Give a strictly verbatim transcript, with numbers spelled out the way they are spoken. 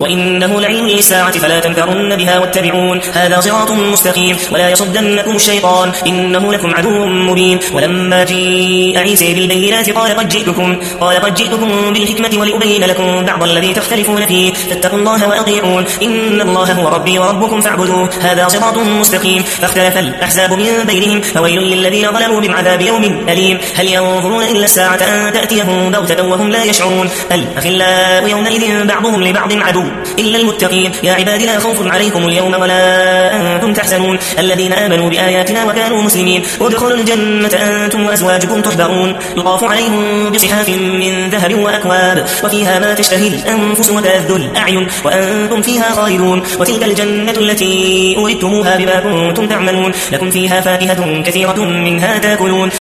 وإنه لعلم للساعة فلا تمترن بها واتبعون هذا صراط مستقيم ولا يصدنكم الشيطان إنه لكم عدو مبين. ولما جيء عيسى بالبينات قال قد جئتكم قال قد جئتكم بالحكمة ولأبين لكم بعض الذي تختلفون فيه فاتقوا الله وأطيعون إن الله هو ربي وربكم فاعبدوه هذا صراط مستقيم. فاختلف الأحزاب من بينهم فويل للذين ظلموا من عذاب يوم أليم. هل ينظرون إلا الساعة أن تأتيهم بغتة وهم لا يشعرون الأخلاء يومئذ بعضهم لبعض عدو إلا المتقين. يا عباد لا خوف عليكم اليوم ولا أنتم تحزنون الذين آمنوا بآياتنا وكانوا مسلمين ادخلوا الجنة أنتم وأزواجكم تحبرون يطاف عليهم بصحاف من ذهب وأكواب وفيها ما تشتهي الأنفس وتلذ الأعين وأنتم فيها خالدون. وتلك الجنة التي أورثتموها بما كنتم تعملون لكم فيها فاكهة كثيرة منها تأكلون